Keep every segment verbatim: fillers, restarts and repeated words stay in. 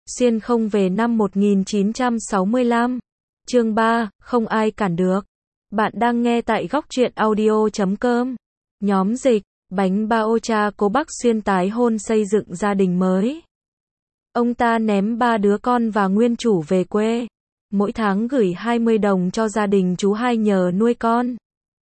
Xuyên không về năm một nghìn chín trăm sáu mươi lăm. Chương ba, không ai cản được. Bạn đang nghe tại góc truyện audio chấm com. Nhóm dịch, bánh bao cha cố Bắc Xuyên tái hôn xây dựng gia đình mới. Ông ta ném ba đứa con và nguyên chủ về quê. Mỗi tháng gửi hai mươi đồng cho gia đình chú hai nhờ nuôi con.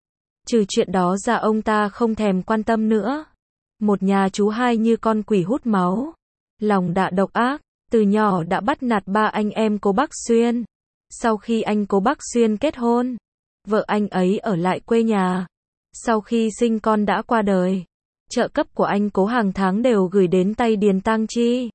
Trừ chuyện đó ra ông ta không thèm quan tâm nữa. Một nhà chú hai như con quỷ hút máu. Lòng dạ độc ác, từ nhỏ đã bắt nạt ba anh em cố Bắc Xuyên. Sau khi anh cố Bắc Xuyên kết hôn, vợ anh ấy ở lại quê nhà. Sau khi sinh con đã qua đời, trợ cấp của anh cố hàng tháng đều gửi đến tay Điền Tang Chi.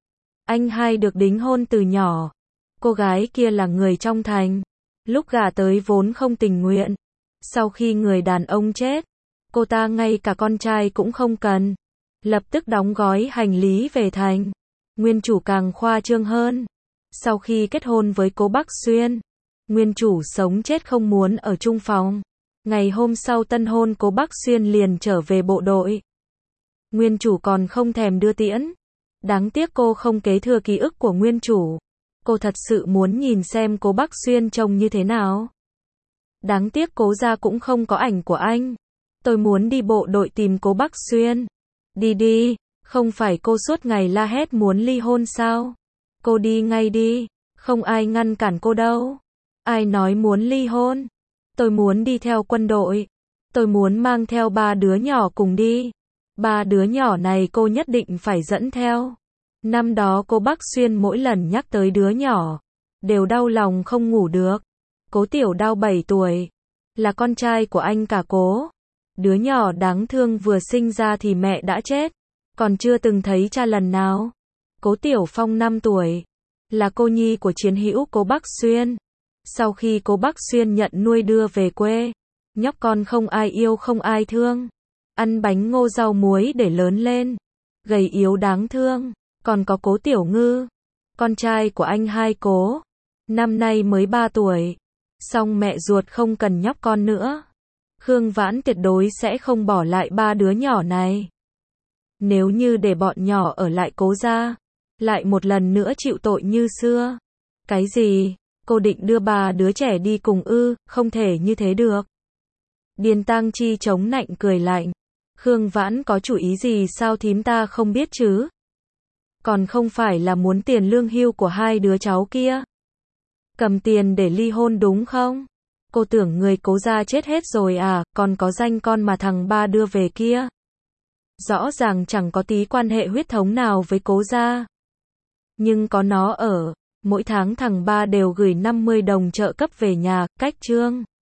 Anh hai được đính hôn từ nhỏ. Cô gái kia là người trong thành. Lúc gả tới vốn không tình nguyện. Sau khi người đàn ông chết, cô ta ngay cả con trai cũng không cần. Lập tức đóng gói hành lý về thành. Nguyên chủ càng khoa trương hơn. Sau khi kết hôn với cố Bắc Xuyên, nguyên chủ sống chết không muốn ở chung phòng. Ngày hôm sau tân hôn cố Bắc Xuyên liền trở về bộ đội. Nguyên chủ còn không thèm đưa tiễn. Đáng tiếc cô không kế thừa ký ức của nguyên chủ. Cô thật sự muốn nhìn xem cố Bắc Xuyên trông như thế nào. Đáng tiếc cố gia cũng không có ảnh của anh. Tôi muốn đi bộ đội tìm cố Bắc Xuyên. Đi đi, không phải cô suốt ngày la hét muốn ly hôn sao? Cô đi ngay đi, không ai ngăn cản cô đâu. Ai nói muốn ly hôn? Tôi muốn đi theo quân đội. Tôi muốn mang theo ba đứa nhỏ cùng đi. Ba đứa nhỏ này cô nhất định phải dẫn theo. Năm đó cô Bắc Xuyên mỗi lần nhắc tới đứa nhỏ, đều đau lòng không ngủ được. Cố Tiểu Đao bảy tuổi, là con trai của anh cả cố. Đứa nhỏ đáng thương vừa sinh ra thì mẹ đã chết, còn chưa từng thấy cha lần nào. Cố Tiểu Phong năm tuổi, là cô nhi của chiến hữu cố Bắc Xuyên. Sau khi cố Bắc Xuyên nhận nuôi đưa về quê, nhóc con không ai yêu không ai thương. Ăn bánh ngô rau muối để lớn lên, gầy yếu đáng thương. Còn có cố Tiểu Ngư, con trai của anh hai cố, năm nay mới ba tuổi. Song mẹ ruột không cần nhóc con nữa. Khương Vãn tuyệt đối sẽ không bỏ lại ba đứa nhỏ này. Nếu như để bọn nhỏ ở lại cố gia, lại một lần nữa chịu tội như xưa. Cái gì? Cô định đưa ba đứa trẻ đi cùng ư? Không thể như thế được. Điền Tang Chi chống nạnh cười lạnh. Khương Vãn có chủ ý gì sao thím ta không biết chứ? Còn không phải là muốn tiền lương hưu của hai đứa cháu kia. Cầm tiền để ly hôn đúng không? Cô tưởng người cố gia chết hết rồi à, còn có danh con mà thằng ba đưa về kia. Rõ ràng chẳng có tí quan hệ huyết thống nào với cố gia. Nhưng có nó ở, mỗi tháng thằng ba đều gửi năm mươi đồng trợ cấp về nhà, cách trương.